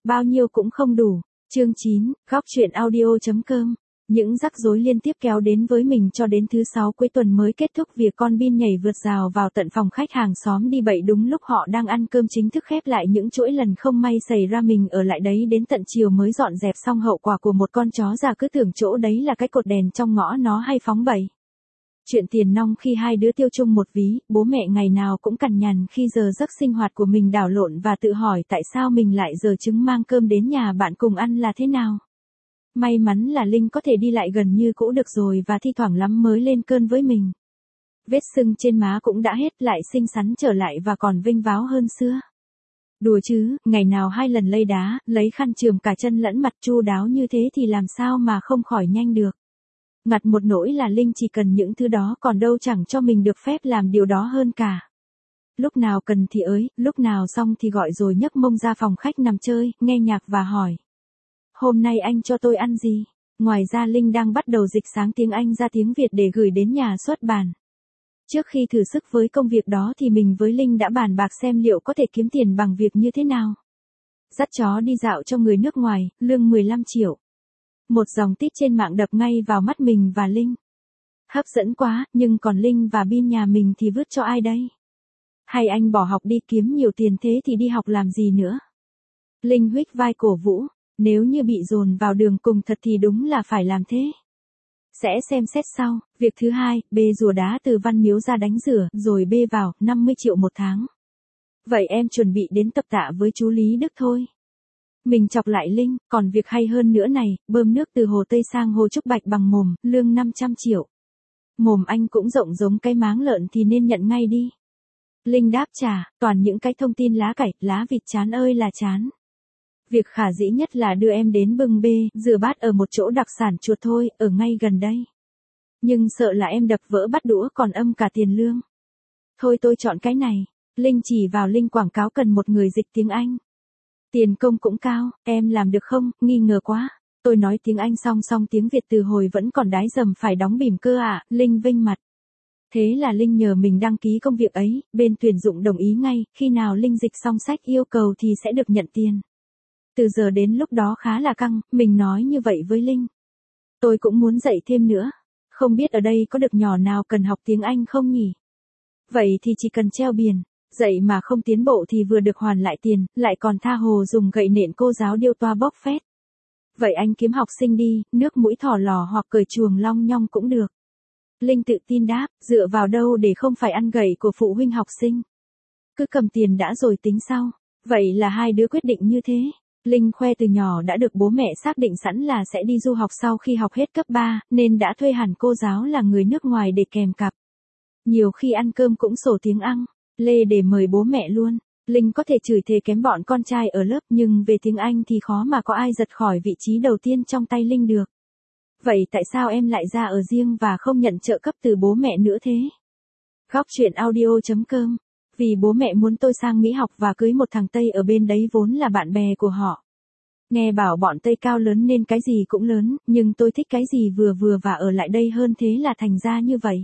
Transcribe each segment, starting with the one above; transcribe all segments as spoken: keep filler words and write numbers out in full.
bao nhiêu cũng không đủ. Chương chín, góc chuyện audio chấm com. Những rắc rối liên tiếp kéo đến với mình cho đến thứ sáu cuối tuần mới kết thúc việc con Bin nhảy vượt rào vào tận phòng khách hàng xóm đi bậy đúng lúc họ đang ăn cơm chính thức khép lại những chuỗi lần không may xảy ra mình ở lại đấy đến tận chiều mới dọn dẹp xong hậu quả của một con chó già cứ tưởng chỗ đấy là cái cột đèn trong ngõ nó hay phóng bậy. Chuyện tiền nong khi hai đứa tiêu chung một ví, bố mẹ ngày nào cũng cằn nhằn khi giờ giấc sinh hoạt của mình đảo lộn và tự hỏi tại sao mình lại giờ trứng mang cơm đến nhà bạn cùng ăn là thế nào. May mắn là Linh có thể đi lại gần như cũ được rồi và thi thoảng lắm mới lên cơn với mình. Vết sưng trên má cũng đã hết lại xinh xắn trở lại và còn vinh váo hơn xưa. Đùa chứ, ngày nào hai lần lay đá, lấy khăn chườm cả chân lẫn mặt chu đáo như thế thì làm sao mà không khỏi nhanh được. Ngặt một nỗi là Linh chỉ cần những thứ đó còn đâu chẳng cho mình được phép làm điều đó hơn cả. Lúc nào cần thì ới, lúc nào xong thì gọi rồi nhấc mông ra phòng khách nằm chơi, nghe nhạc và hỏi. Hôm nay anh cho tôi ăn gì? Ngoài ra Linh đang bắt đầu dịch sáng tiếng Anh ra tiếng Việt để gửi đến nhà xuất bản. Trước khi thử sức với công việc đó thì mình với Linh đã bàn bạc xem liệu có thể kiếm tiền bằng việc như thế nào. Dắt chó đi dạo cho người nước ngoài, lương mười lăm triệu. Một dòng tít trên mạng đập ngay vào mắt mình và Linh. Hấp dẫn quá, nhưng còn Linh và Bin nhà mình thì vứt cho ai đây? Hay anh bỏ học đi kiếm nhiều tiền thế thì đi học làm gì nữa? Linh huých vai cổ vũ. Nếu như bị dồn vào đường cùng thật thì đúng là phải làm thế. Sẽ xem xét sau. Việc thứ hai, bê rùa đá từ Văn Miếu ra đánh rửa, rồi bê vào, năm mươi triệu một tháng. Vậy em chuẩn bị đến tập tạ với chú Lý Đức thôi. Mình chọc lại Linh, còn việc hay hơn nữa này, bơm nước từ Hồ Tây sang Hồ Trúc Bạch bằng mồm, lương năm trăm triệu. Mồm anh cũng rộng giống cái máng lợn thì nên nhận ngay đi. Linh đáp trả, toàn những cái thông tin lá cải, lá vịt chán ơi là chán. Việc khả dĩ nhất là đưa em đến bưng bê, rửa bát ở một chỗ đặc sản chuột thôi, ở ngay gần đây. Nhưng sợ là em đập vỡ bát đũa còn âm cả tiền lương. Thôi tôi chọn cái này. Linh chỉ vào Linh quảng cáo cần một người dịch tiếng Anh. Tiền công cũng cao, em làm được không, nghi ngờ quá. Tôi nói tiếng Anh song song tiếng Việt từ hồi vẫn còn đái dầm phải đóng bỉm cơ à, Linh vênh mặt. Thế là Linh nhờ mình đăng ký công việc ấy, bên tuyển dụng đồng ý ngay, khi nào Linh dịch xong sách yêu cầu thì sẽ được nhận tiền. Từ giờ đến lúc đó khá là căng, mình nói như vậy với Linh. Tôi cũng muốn dạy thêm nữa. Không biết ở đây có được nhỏ nào cần học tiếng Anh không nhỉ? Vậy thì chỉ cần treo biển. Dạy mà không tiến bộ thì vừa được hoàn lại tiền, lại còn tha hồ dùng gậy nện cô giáo điêu toa bóc phét. Vậy anh kiếm học sinh đi, nước mũi thỏ lò hoặc cởi chuồng long nhong cũng được. Linh tự tin đáp, dựa vào đâu để không phải ăn gậy của phụ huynh học sinh. Cứ cầm tiền đã rồi tính sau. Vậy là hai đứa quyết định như thế. Linh khoe từ nhỏ đã được bố mẹ xác định sẵn là sẽ đi du học sau khi học hết cấp ba, nên đã thuê hẳn cô giáo là người nước ngoài để kèm cặp. Nhiều khi ăn cơm cũng sổ tiếng Anh, lê để mời bố mẹ luôn. Linh có thể chửi thề kém bọn con trai ở lớp nhưng về tiếng Anh thì khó mà có ai giật khỏi vị trí đầu tiên trong tay Linh được. Vậy tại sao em lại ra ở riêng và không nhận trợ cấp từ bố mẹ nữa thế? Góc chuyện audio chấm com. Vì bố mẹ muốn tôi sang Mỹ học và cưới một thằng Tây ở bên đấy vốn là bạn bè của họ. Nghe bảo bọn Tây cao lớn nên cái gì cũng lớn, nhưng tôi thích cái gì vừa vừa và ở lại đây hơn thế là thành ra như vậy.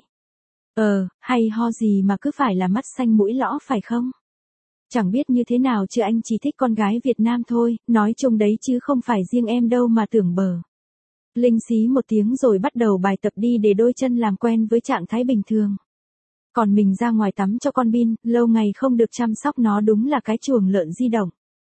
Ờ, hay ho gì mà cứ phải là mắt xanh mũi lõ phải không? Chẳng biết như thế nào chứ anh chỉ thích con gái Việt Nam thôi, nói chung đấy chứ không phải riêng em đâu mà tưởng bờ. Linh xí một tiếng rồi bắt đầu bài tập đi để đôi chân làm quen với trạng thái bình thường. Còn mình ra ngoài tắm cho con Bin, lâu ngày không được chăm sóc nó đúng là cái chuồng lợn di động.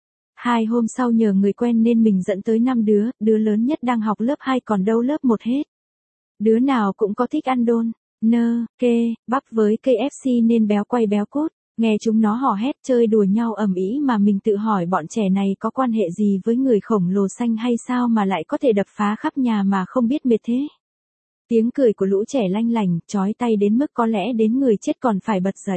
Hai hôm sau nhờ người quen nên mình dẫn tới năm đứa, đứa lớn nhất đang học lớp hai còn đâu lớp một hết. Đứa nào cũng có thích ăn đôn, nơ, kê, bắp với ca ép xê nên béo quay béo cốt. Nghe chúng nó hò hét chơi đùa nhau ầm ĩ mà mình tự hỏi bọn trẻ này có quan hệ gì với người khổng lồ xanh hay sao mà lại có thể đập phá khắp nhà mà không biết mệt thế. Tiếng cười của lũ trẻ lanh lành, chói tay đến mức có lẽ đến người chết còn phải bật dậy.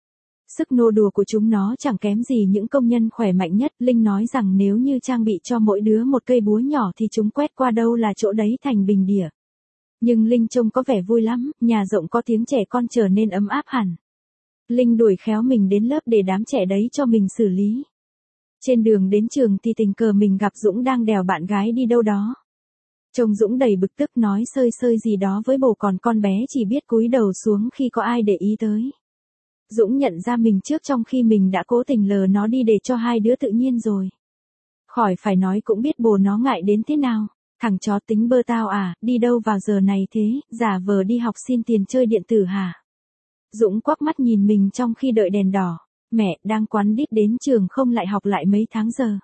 Sức nô đùa của chúng nó chẳng kém gì những công nhân khỏe mạnh nhất. Linh nói rằng nếu như trang bị cho mỗi đứa một cây búa nhỏ thì chúng quét qua đâu là chỗ đấy thành bình địa. Nhưng Linh trông có vẻ vui lắm, nhà rộng có tiếng trẻ con trở nên ấm áp hẳn. Linh đuổi khéo mình đến lớp để đám trẻ đấy cho mình xử lý. Trên đường đến trường thì tình cờ mình gặp Dũng đang đèo bạn gái đi đâu đó. Trông Dũng đầy bực tức nói sơi sơi gì đó với bồ còn con bé chỉ biết cúi đầu xuống khi có ai để ý tới. Dũng nhận ra mình trước trong khi mình đã cố tình lờ nó đi để cho hai đứa tự nhiên rồi. Khỏi phải nói cũng biết bồ nó ngại đến thế nào. Thằng chó tính bơ tao à, đi đâu vào giờ này thế, giả vờ đi học xin tiền chơi điện tử hả? Dũng quắc mắt nhìn mình trong khi đợi đèn đỏ. Mẹ, đang quắn đít đến trường không lại học lại mấy tháng giờ.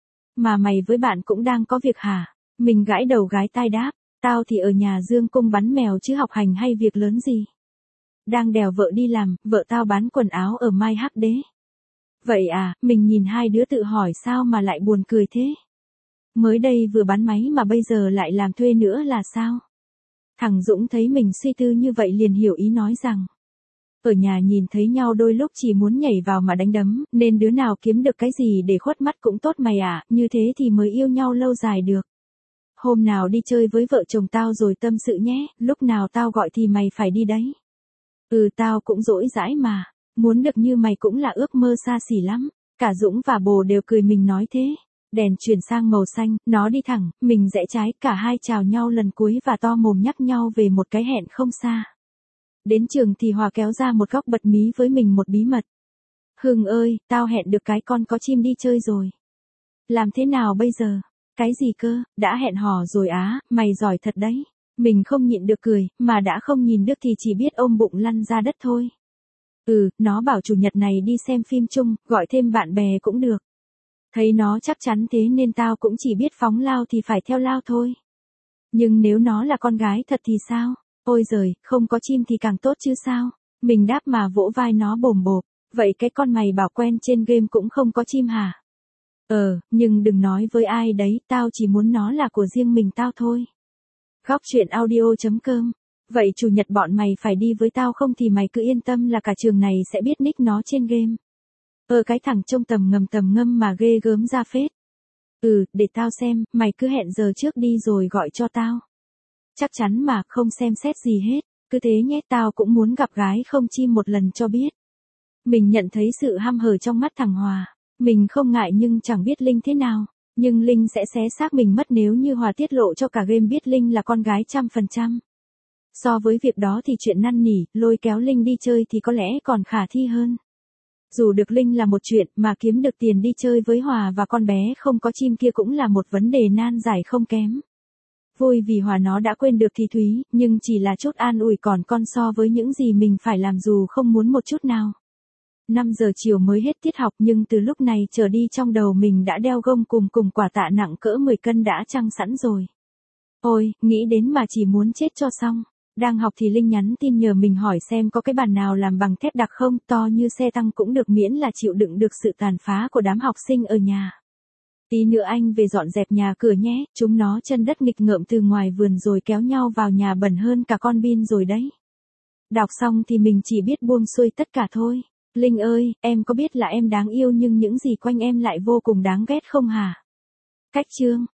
Mà mày với bạn cũng đang có việc hả? Mình gãi đầu gái tai đáp, tao thì ở nhà dương cung bắn mèo chứ học hành hay việc lớn gì. Đang đèo vợ đi làm, vợ tao bán quần áo ở Mai Hắc Đế. Vậy à, mình nhìn hai đứa tự hỏi sao mà lại buồn cười thế. Mới đây vừa bán máy mà bây giờ lại làm thuê nữa là sao? Thằng Dũng thấy mình suy tư như vậy liền hiểu ý nói rằng. Ở nhà nhìn thấy nhau đôi lúc chỉ muốn nhảy vào mà đánh đấm, nên đứa nào kiếm được cái gì để khuất mắt cũng tốt mày à, như thế thì mới yêu nhau lâu dài được. Hôm nào đi chơi với vợ chồng tao rồi tâm sự nhé, lúc nào tao gọi thì mày phải đi đấy. Ừ tao cũng dỗi dãi mà, muốn được như mày cũng là ước mơ xa xỉ lắm. Cả Dũng và bồ đều cười mình nói thế. Đèn chuyển sang màu xanh, nó đi thẳng, mình rẽ trái, cả hai chào nhau lần cuối và to mồm nhắc nhau về một cái hẹn không xa. Đến trường thì Hòa kéo ra một góc bật mí với mình một bí mật. Hưng ơi, tao hẹn được cái con có chim đi chơi rồi. Làm thế nào bây giờ? Cái gì cơ, đã hẹn hò rồi á, mày giỏi thật đấy. Mình không nhịn được cười, mà đã không nhìn được thì chỉ biết ôm bụng lăn ra đất thôi. Ừ, nó bảo chủ nhật này đi xem phim chung, gọi thêm bạn bè cũng được. Thấy nó chắc chắn thế nên tao cũng chỉ biết phóng lao thì phải theo lao thôi. Nhưng nếu nó là con gái thật thì sao? Ôi giời, không có chim thì càng tốt chứ sao? Mình đáp mà vỗ vai nó bồm bộp. Vậy cái con mày bảo quen trên game cũng không có chim hả? Ờ, nhưng đừng nói với ai đấy, tao chỉ muốn nó là của riêng mình tao thôi. Góc chuyện audio chấm com. Vậy chủ nhật bọn mày phải đi với tao không thì mày cứ yên tâm là cả trường này sẽ biết nick nó trên game. Ờ cái thằng trông tầm ngầm tầm ngâm mà ghê gớm ra phết. Ừ, để tao xem, mày cứ hẹn giờ trước đi rồi gọi cho tao. Chắc chắn mà, không xem xét gì hết, cứ thế nhé, tao cũng muốn gặp gái không chim một lần cho biết. Mình nhận thấy sự hăm hở trong mắt thằng Hòa. Mình không ngại nhưng chẳng biết Linh thế nào. Nhưng Linh sẽ xé xác mình mất nếu như Hòa tiết lộ cho cả game biết Linh là con gái trăm phần trăm. So với việc đó thì chuyện năn nỉ, lôi kéo Linh đi chơi thì có lẽ còn khả thi hơn. Dù được Linh là một chuyện mà kiếm được tiền đi chơi với Hòa và con bé không có chim kia cũng là một vấn đề nan giải không kém. Vui vì Hòa nó đã quên được thì Thúy, nhưng chỉ là chút an ủi còn con so với những gì mình phải làm dù không muốn một chút nào. năm giờ chiều mới hết tiết học nhưng từ lúc này trở đi trong đầu mình đã đeo gông cùng cùng quả tạ nặng cỡ mười cân đã trăng sẵn rồi. Ôi, nghĩ đến mà chỉ muốn chết cho xong. Đang học thì Linh nhắn tin nhờ mình hỏi xem có cái bàn nào làm bằng thép đặc không, to như xe tăng cũng được miễn là chịu đựng được sự tàn phá của đám học sinh ở nhà. Tí nữa anh về dọn dẹp nhà cửa nhé, chúng nó chân đất nghịch ngợm từ ngoài vườn rồi kéo nhau vào nhà bẩn hơn cả con bin rồi đấy. Đọc xong thì mình chỉ biết buông xuôi tất cả thôi. Linh ơi, em có biết là em đáng yêu nhưng những gì quanh em lại vô cùng đáng ghét không hả? Cách chương